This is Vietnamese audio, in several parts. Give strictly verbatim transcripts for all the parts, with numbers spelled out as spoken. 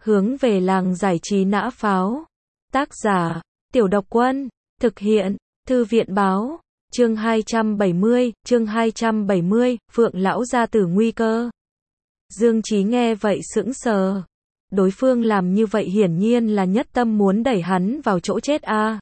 Hướng về làng giải trí nã pháo. Tác giả, Tiểu Độc Quân. Thực hiện, Thư viện báo. Chương hai trăm bảy mươi, chương hai trăm bảy mươi, Phượng lão gia tử nguy cơ. Dương Chí nghe vậy sững sờ. Đối phương làm như vậy hiển nhiên là nhất tâm muốn đẩy hắn vào chỗ chết a. À.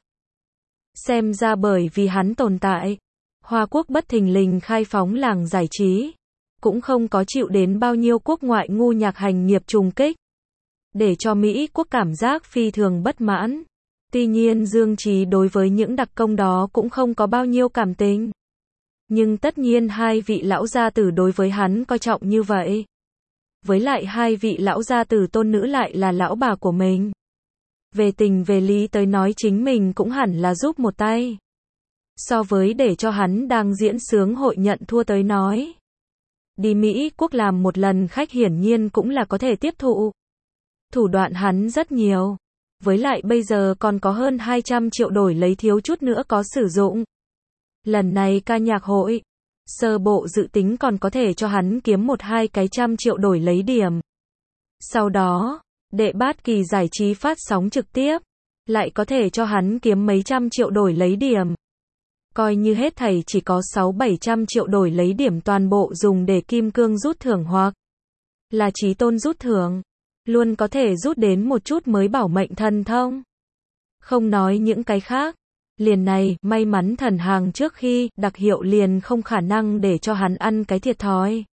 Xem ra bởi vì hắn tồn tại, Hoa Quốc bất thình lình khai phóng làng giải trí, cũng không có chịu đến bao nhiêu quốc ngoại ngu nhạc hành nghiệp trùng kích, để cho Mỹ quốc cảm giác phi thường bất mãn. Tuy nhiên Dương Chí đối với những đặc công đó cũng không có bao nhiêu cảm tình. Nhưng tất nhiên hai vị lão gia tử đối với hắn coi trọng như vậy. Với lại hai vị lão gia tử tôn nữ lại là lão bà của mình. Về tình về lý tới nói chính mình cũng hẳn là giúp một tay. So với để cho hắn đang diễn sướng hội nhận thua tới nói, đi Mỹ quốc làm một lần khách hiển nhiên cũng là có thể tiếp thụ. Thủ đoạn hắn rất nhiều. Với lại bây giờ còn có hơn hai trăm triệu đổi lấy thiếu chút nữa có sử dụng. Lần này ca nhạc hội, sơ bộ dự tính còn có thể cho hắn kiếm một hai cái trăm triệu đổi lấy điểm. Sau đó, đệ bát kỳ giải trí phát sóng trực tiếp, lại có thể cho hắn kiếm mấy trăm triệu đổi lấy điểm. Coi như hết thảy chỉ có sáu bảy trăm triệu đổi lấy điểm toàn bộ dùng để kim cương rút thưởng hoặc là chí tôn rút thưởng. Luôn có thể rút đến một chút mới bảo mệnh thần thông. Không nói những cái khác. Liền này, may mắn thần hàng trước khi đặc hiệu liền không khả năng để cho hắn ăn cái thiệt thòi.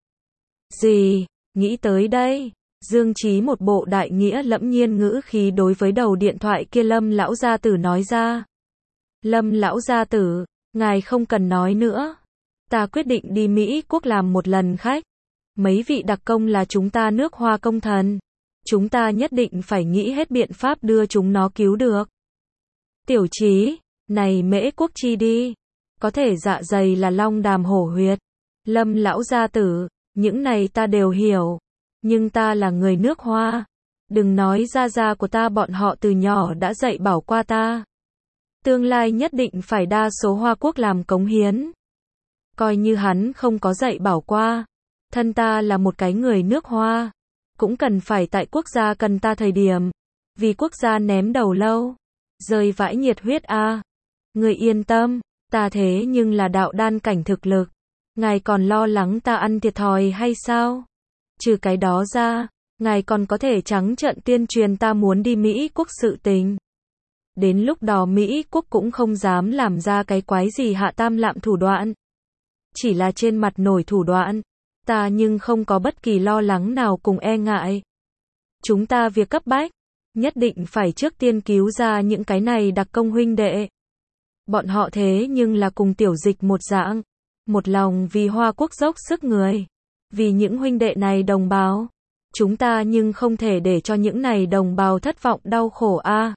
Gì? Nghĩ tới đây. Dương Chí một bộ đại nghĩa lẫm nhiên ngữ khí đối với đầu điện thoại kia Lâm lão gia tử nói ra. Lâm lão gia tử, ngài không cần nói nữa. Ta quyết định đi Mỹ quốc làm một lần khách. Mấy vị đặc công là chúng ta nước Hoa công thần. Chúng ta nhất định phải nghĩ hết biện pháp đưa chúng nó cứu được. Tiểu Chí, này Mễ quốc chi đi. Có thể dạ dày là long đàm hổ huyệt. Lâm lão gia tử, những này ta đều hiểu. Nhưng ta là người nước Hoa. Đừng nói gia gia của ta bọn họ từ nhỏ đã dạy bảo qua ta. Tương lai nhất định phải đa số Hoa quốc làm cống hiến. Coi như hắn không có dạy bảo qua. Thân ta là một cái người nước Hoa. Cũng cần phải tại quốc gia cần ta thời điểm. Vì quốc gia ném đầu lâu. Rơi vãi nhiệt huyết a. À. Người yên tâm, ta thế nhưng là đạo đan cảnh thực lực. Ngài còn lo lắng ta ăn thiệt thòi hay sao? Trừ cái đó ra, ngài còn có thể trắng trợn tuyên truyền ta muốn đi Mỹ quốc sự tình. Đến lúc đó Mỹ quốc cũng không dám làm ra cái quái gì hạ tam lạm thủ đoạn. Chỉ là trên mặt nổi thủ đoạn. Ta nhưng không có bất kỳ lo lắng nào cùng e ngại. Chúng ta việc cấp bách, nhất định phải trước tiên cứu ra những cái này đặc công huynh đệ. Bọn họ thế nhưng là cùng tiểu dịch một dạng, một lòng vì Hoa quốc dốc sức người. Vì những huynh đệ này đồng bào, chúng ta nhưng không thể để cho những này đồng bào thất vọng đau khổ a. À.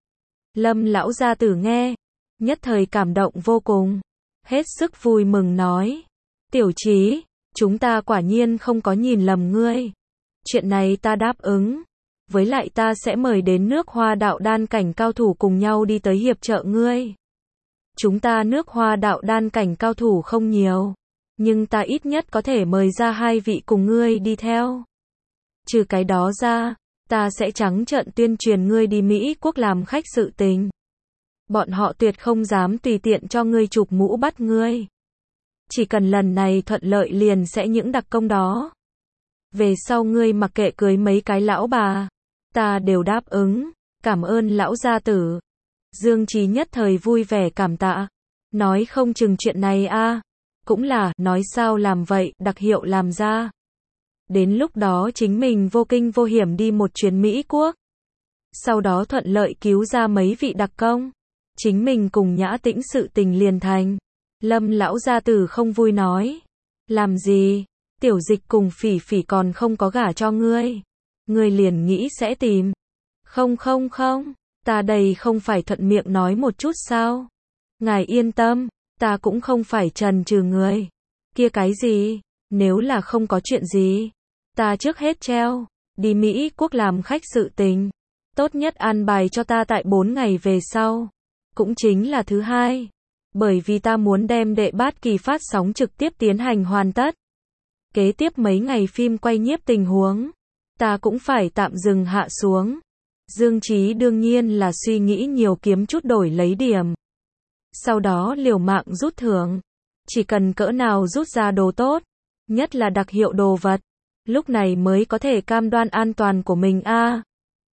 Lâm lão gia tử nghe, nhất thời cảm động vô cùng, hết sức vui mừng nói, Tiểu Chí, chúng ta quả nhiên không có nhìn lầm ngươi. Chuyện này ta đáp ứng. Với lại ta sẽ mời đến nước Hoa đạo đan cảnh cao thủ cùng nhau đi tới hiệp trợ ngươi. Chúng ta nước Hoa đạo đan cảnh cao thủ không nhiều. Nhưng ta ít nhất có thể mời ra hai vị cùng ngươi đi theo. Trừ cái đó ra, ta sẽ trắng trợn tuyên truyền ngươi đi Mỹ quốc làm khách sự tình. Bọn họ tuyệt không dám tùy tiện cho ngươi chụp mũ bắt ngươi. Chỉ cần lần này thuận lợi liền sẽ những đặc công đó. Về sau ngươi mặc kệ cưới mấy cái lão bà, ta đều đáp ứng, cảm ơn lão gia tử. Dương Chí nhất thời vui vẻ cảm tạ, nói không chừng chuyện này a, à, cũng là, nói sao làm vậy, đặc hiệu làm ra. Đến lúc đó chính mình vô kinh vô hiểm đi một chuyến Mỹ quốc. Sau đó thuận lợi cứu ra mấy vị đặc công. Chính mình cùng Nhã Tĩnh sự tình liền thành. Lâm lão gia tử không vui nói. Làm gì? Tiểu dịch cùng Phỉ Phỉ còn không có gả cho ngươi. Ngươi liền nghĩ sẽ tìm. Không không không, ta đây không phải thuận miệng nói một chút sao? Ngài yên tâm, ta cũng không phải trần trừ người. Kia cái gì? Nếu là không có chuyện gì, ta trước hết treo, đi Mỹ quốc làm khách sự tình. Tốt nhất an bài cho ta tại bốn ngày về sau. Cũng chính là thứ hai. Bởi vì ta muốn đem đệ bát kỳ phát sóng trực tiếp tiến hành hoàn tất. Kế tiếp mấy ngày phim quay nhiếp tình huống, ta cũng phải tạm dừng hạ xuống. Dương Chí đương nhiên là suy nghĩ nhiều kiếm chút đổi lấy điểm. Sau đó liều mạng rút thưởng. Chỉ cần cỡ nào rút ra đồ tốt, nhất là đặc hiệu đồ vật, lúc này mới có thể cam đoan an toàn của mình a. À.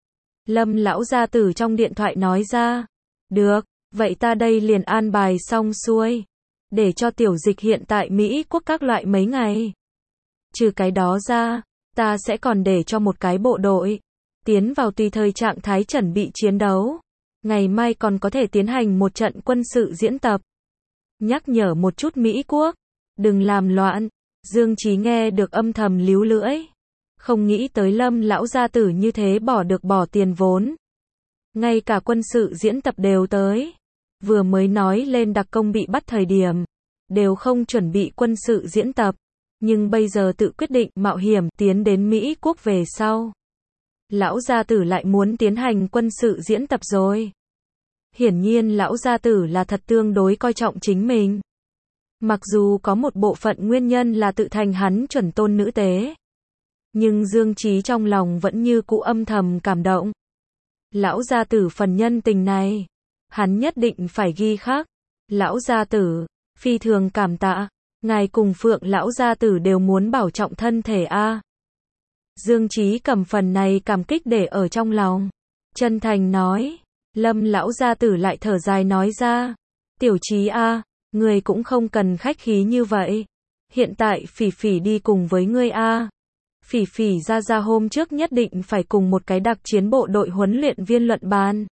Lâm lão gia tử trong điện thoại nói ra. Được, vậy ta đây liền an bài xong xuôi. Để cho tiểu dịch hiện tại Mỹ quốc các loại mấy ngày. Trừ cái đó ra, ta sẽ còn để cho một cái bộ đội. Tiến vào tùy thời trạng thái chuẩn bị chiến đấu. Ngày mai còn có thể tiến hành một trận quân sự diễn tập. Nhắc nhở một chút Mỹ quốc. Đừng làm loạn. Dương Chí nghe được âm thầm líu lưỡi. Không nghĩ tới Lâm lão gia tử như thế bỏ được bỏ tiền vốn. Ngay cả quân sự diễn tập đều tới. Vừa mới nói lên đặc công bị bắt thời điểm. Đều không chuẩn bị quân sự diễn tập. Nhưng bây giờ tự quyết định mạo hiểm tiến đến Mỹ quốc về sau. Lão gia tử lại muốn tiến hành quân sự diễn tập rồi. Hiển nhiên lão gia tử là thật tương đối coi trọng chính mình. Mặc dù có một bộ phận nguyên nhân là tự thành hắn chuẩn tôn nữ tế. Nhưng Dương Chí trong lòng vẫn như cũ âm thầm cảm động. Lão gia tử phần nhân tình này, hắn nhất định phải ghi khắc. Lão gia tử, phi thường cảm tạ, ngài cùng Phượng lão gia tử đều muốn bảo trọng thân thể a. À. Dương Chí cầm phần này cảm kích để ở trong lòng. Chân thành nói. Lâm lão gia tử lại thở dài nói ra. Tiểu Chí a, à, người cũng không cần khách khí như vậy. Hiện tại Phỉ Phỉ đi cùng với ngươi a. À. Phỉ Phỉ ra ra hôm trước nhất định phải cùng một cái đặc chiến bộ đội huấn luyện viên luận bàn.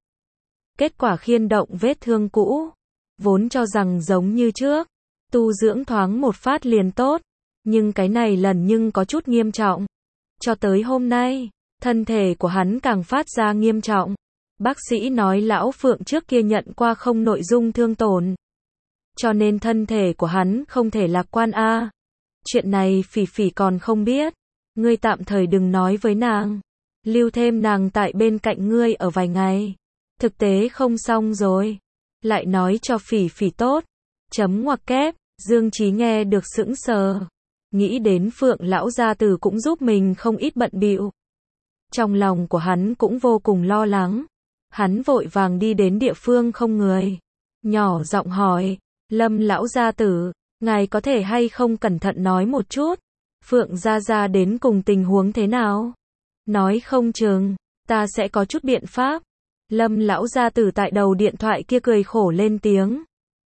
Kết quả khiên động vết thương cũ. Vốn cho rằng giống như trước. Tu dưỡng thoáng một phát liền tốt. Nhưng cái này lần nhưng có chút nghiêm trọng. Cho tới hôm nay, thân thể của hắn càng phát ra nghiêm trọng. Bác sĩ nói lão Phượng trước kia nhận qua không nội dung thương tổn. Cho nên thân thể của hắn không thể lạc quan a. À. Chuyện này Phỉ Phỉ còn không biết. Ngươi tạm thời đừng nói với nàng. Lưu thêm nàng tại bên cạnh ngươi ở vài ngày. Thực tế không xong rồi. Lại nói cho Phỉ Phỉ tốt. Chấm ngoặc kép, Dương Chí nghe được sững sờ. Nghĩ đến Phượng lão gia tử cũng giúp mình không ít bận bịu. Trong lòng của hắn cũng vô cùng lo lắng. Hắn vội vàng đi đến địa phương không người. Nhỏ giọng hỏi, Lâm lão gia tử, ngài có thể hay không cẩn thận nói một chút. Phượng gia gia đến cùng tình huống thế nào? Nói không chừng, ta sẽ có chút biện pháp. Lâm lão gia tử tại đầu điện thoại kia cười khổ lên tiếng.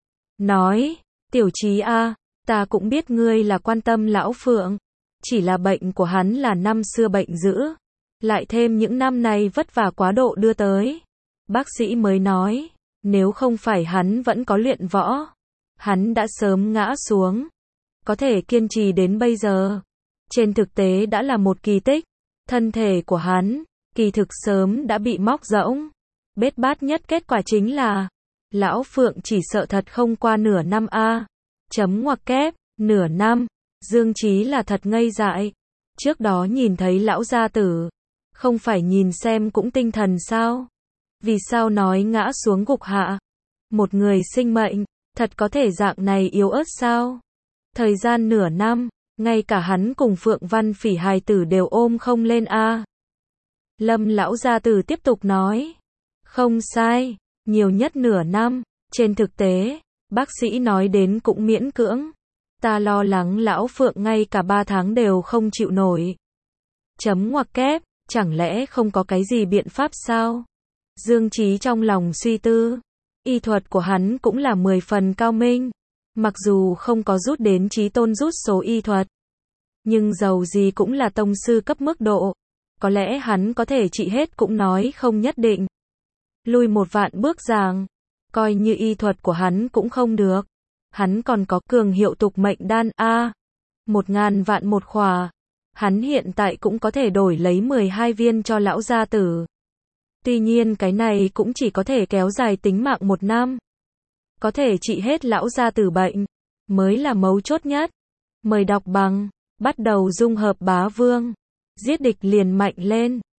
Nói, Tiểu Chí a, à, ta cũng biết ngươi là quan tâm lão Phượng. Chỉ là bệnh của hắn là năm xưa bệnh dữ. Lại thêm những năm này vất vả quá độ đưa tới. Bác sĩ mới nói, nếu không phải hắn vẫn có luyện võ. Hắn đã sớm ngã xuống. Có thể kiên trì đến bây giờ. Trên thực tế đã là một kỳ tích. Thân thể của hắn, kỳ thực sớm đã bị móc rỗng. Bết bát nhất kết quả chính là, lão Phượng chỉ sợ thật không qua nửa năm a. À. Chấm ngoặc kép, nửa năm, Dương Chí là thật ngây dại. Trước đó nhìn thấy lão gia tử, không phải nhìn xem cũng tinh thần sao? Vì sao nói ngã xuống gục hạ? Một người sinh mệnh, thật có thể dạng này yếu ớt sao? Thời gian nửa năm, ngay cả hắn cùng Phượng Văn Phỉ hài tử đều ôm không lên a. À. Lâm lão gia tử tiếp tục nói, không sai, nhiều nhất nửa năm, trên thực tế, bác sĩ nói đến cũng miễn cưỡng. Ta lo lắng lão Phượng ngay cả ba tháng đều không chịu nổi. Chấm ngoặc kép, chẳng lẽ không có cái gì biện pháp sao? Dương Chí trong lòng suy tư. Y thuật của hắn cũng là mười phần cao minh. Mặc dù không có rút đến chí tôn rút số y thuật. Nhưng dầu gì cũng là tông sư cấp mức độ. Có lẽ hắn có thể trị hết cũng nói không nhất định. Lui một vạn bước giảng. Coi như y thuật của hắn cũng không được. Hắn còn có cường hiệu tục mệnh đan A. Một ngàn vạn một khỏa. Hắn hiện tại cũng có thể đổi lấy mười hai viên cho lão gia tử. Tuy nhiên cái này cũng chỉ có thể kéo dài tính mạng một năm. Có thể trị hết lão gia tử bệnh. Mới là mấu chốt nhất. Mời đọc bằng. Bắt đầu dung hợp bá vương. Giết địch liền mạnh lên.